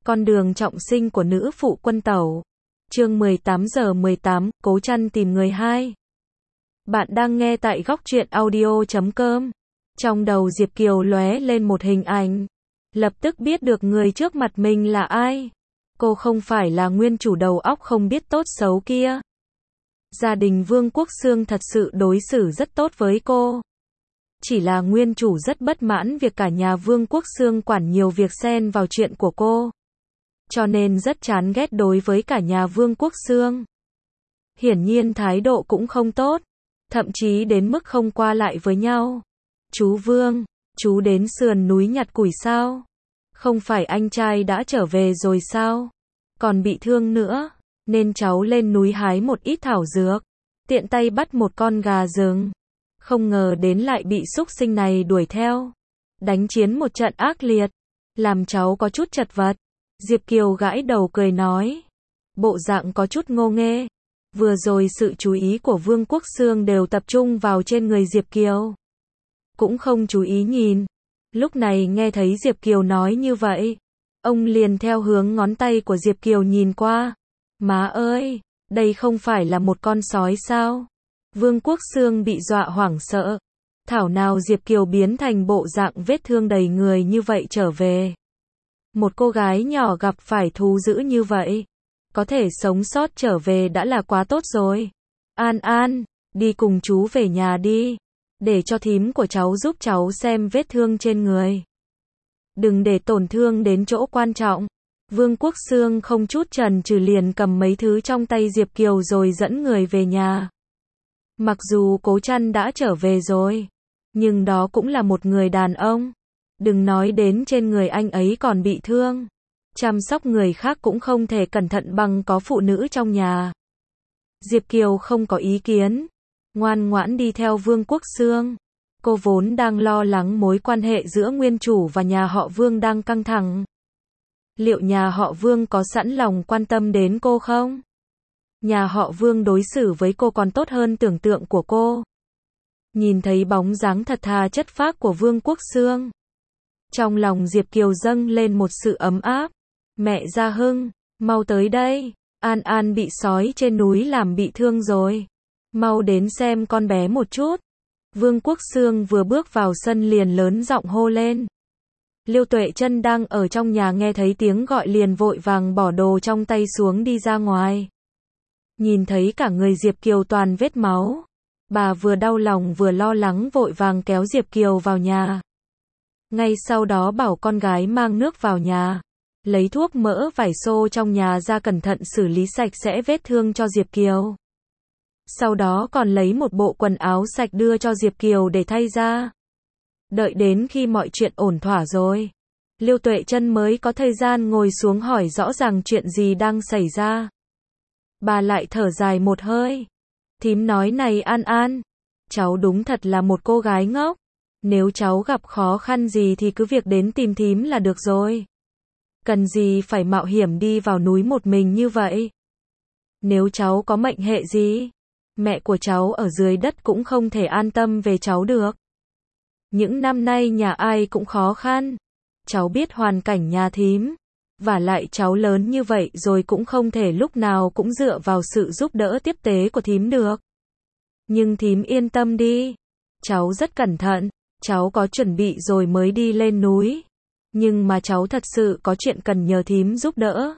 Con đường trọng sinh của nữ phụ quân tẩu. Chương 18:18, Cố Chăn tìm người hai. Bạn đang nghe tại góc truyện audio.com. Trong đầu Diệp Kiều lóe lên một hình ảnh. Lập tức biết được người trước mặt mình là ai. Cô không phải là nguyên chủ đầu óc không biết tốt xấu kia. Gia đình Vương Quốc Xương thật sự đối xử rất tốt với cô. Chỉ là nguyên chủ rất bất mãn việc cả nhà Vương Quốc Xương quản nhiều việc xen vào chuyện của cô. Cho nên rất chán ghét đối với cả nhà Vương Quốc Xương. Hiển nhiên thái độ cũng không tốt. Thậm chí đến mức không qua lại với nhau. Chú Vương, chú đến sườn núi nhặt củi sao? Không phải anh trai đã trở về rồi sao? Còn bị thương nữa, nên cháu lên núi hái một ít thảo dược. Tiện tay bắt một con gà rừng. Không ngờ đến lại bị súc sinh này đuổi theo. Đánh chiến một trận ác liệt. Làm cháu có chút chật vật. Diệp Kiều gãi đầu cười nói. Bộ dạng có chút ngô nghê. Vừa rồi sự chú ý của Vương Quốc Xương đều tập trung vào trên người Diệp Kiều. Cũng không chú ý nhìn. Lúc này nghe thấy Diệp Kiều nói như vậy. Ông liền theo hướng ngón tay của Diệp Kiều nhìn qua. Má ơi, đây không phải là một con sói sao? Vương Quốc Xương bị dọa hoảng sợ. Thảo nào Diệp Kiều biến thành bộ dạng vết thương đầy người như vậy trở về. Một cô gái nhỏ gặp phải thú dữ như vậy. Có thể sống sót trở về đã là quá tốt rồi. An An, đi cùng chú về nhà đi. Để cho thím của cháu giúp cháu xem vết thương trên người. Đừng để tổn thương đến chỗ quan trọng. Vương Quốc Xương không chút chần chừ liền cầm mấy thứ trong tay Diệp Kiều rồi dẫn người về nhà. Mặc dù Cố Chăn đã trở về rồi, nhưng đó cũng là một người đàn ông. Đừng nói đến trên người anh ấy còn bị thương. Chăm sóc người khác cũng không thể cẩn thận bằng có phụ nữ trong nhà. Diệp Kiều không có ý kiến. Ngoan ngoãn đi theo Vương Quốc Xương. Cô vốn đang lo lắng mối quan hệ giữa nguyên chủ và nhà họ Vương đang căng thẳng. Liệu nhà họ Vương có sẵn lòng quan tâm đến cô không? Nhà họ Vương đối xử với cô còn tốt hơn tưởng tượng của cô. Nhìn thấy bóng dáng thật thà chất phác của Vương Quốc Xương. Trong lòng Diệp Kiều dâng lên một sự ấm áp. Mẹ Gia Hưng, mau tới đây. An An bị sói trên núi làm bị thương rồi. Mau đến xem con bé một chút. Vương Quốc Xương vừa bước vào sân liền lớn giọng hô lên. Liêu Tuệ Chân đang ở trong nhà nghe thấy tiếng gọi liền vội vàng bỏ đồ trong tay xuống đi ra ngoài. Nhìn thấy cả người Diệp Kiều toàn vết máu. Bà vừa đau lòng vừa lo lắng vội vàng kéo Diệp Kiều vào nhà. Ngay sau đó bảo con gái mang nước vào nhà. Lấy thuốc mỡ vải xô trong nhà ra cẩn thận xử lý sạch sẽ vết thương cho Diệp Kiều. Sau đó còn lấy một bộ quần áo sạch đưa cho Diệp Kiều để thay ra. Đợi đến khi mọi chuyện ổn thỏa rồi, Liêu Tuệ Chân mới có thời gian ngồi xuống hỏi rõ ràng chuyện gì đang xảy ra. Bà lại thở dài một hơi. Thím nói này An An, cháu đúng thật là một cô gái ngốc. Nếu cháu gặp khó khăn gì thì cứ việc đến tìm thím là được rồi. Cần gì phải mạo hiểm đi vào núi một mình như vậy. Nếu cháu có mệnh hệ gì, mẹ của cháu ở dưới đất cũng không thể an tâm về cháu được. Những năm nay nhà ai cũng khó khăn. Cháu biết hoàn cảnh nhà thím. Và lại cháu lớn như vậy rồi cũng không thể lúc nào cũng dựa vào sự giúp đỡ tiếp tế của thím được. Nhưng thím yên tâm đi. Cháu rất cẩn thận. Cháu có chuẩn bị rồi mới đi lên núi. Nhưng mà cháu thật sự có chuyện cần nhờ thím giúp đỡ.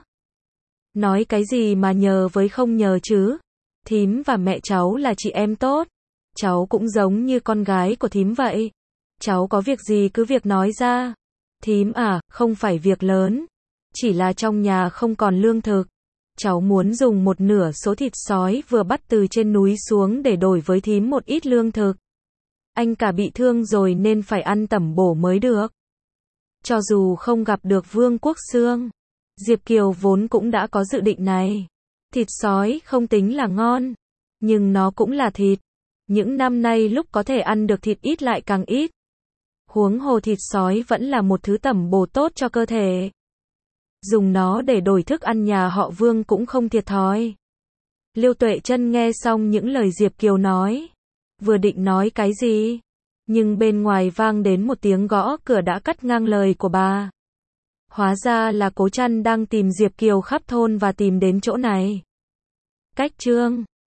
Nói cái gì mà nhờ với không nhờ chứ. Thím và mẹ cháu là chị em tốt. Cháu cũng giống như con gái của thím vậy. Cháu có việc gì cứ việc nói ra. Thím à, không phải việc lớn. Chỉ là trong nhà không còn lương thực. Cháu muốn dùng một nửa số thịt sói vừa bắt từ trên núi xuống để đổi với thím một ít lương thực. Anh cả bị thương rồi nên phải ăn tẩm bổ mới được. Cho dù không gặp được Vương Quốc Xương, Diệp Kiều vốn cũng đã có dự định này. Thịt sói không tính là ngon, nhưng nó cũng là thịt. Những năm nay lúc có thể ăn được thịt ít lại càng ít. Huống hồ thịt sói vẫn là một thứ tẩm bổ tốt cho cơ thể. Dùng nó để đổi thức ăn nhà họ Vương cũng không thiệt thòi. Liêu Tuệ Chân nghe xong những lời Diệp Kiều nói. Vừa định nói cái gì, nhưng bên ngoài vang đến một tiếng gõ cửa đã cắt ngang lời của bà. Hóa ra là Cố Trăn đang tìm Diệp Kiều khắp thôn và tìm đến chỗ này. Cách chương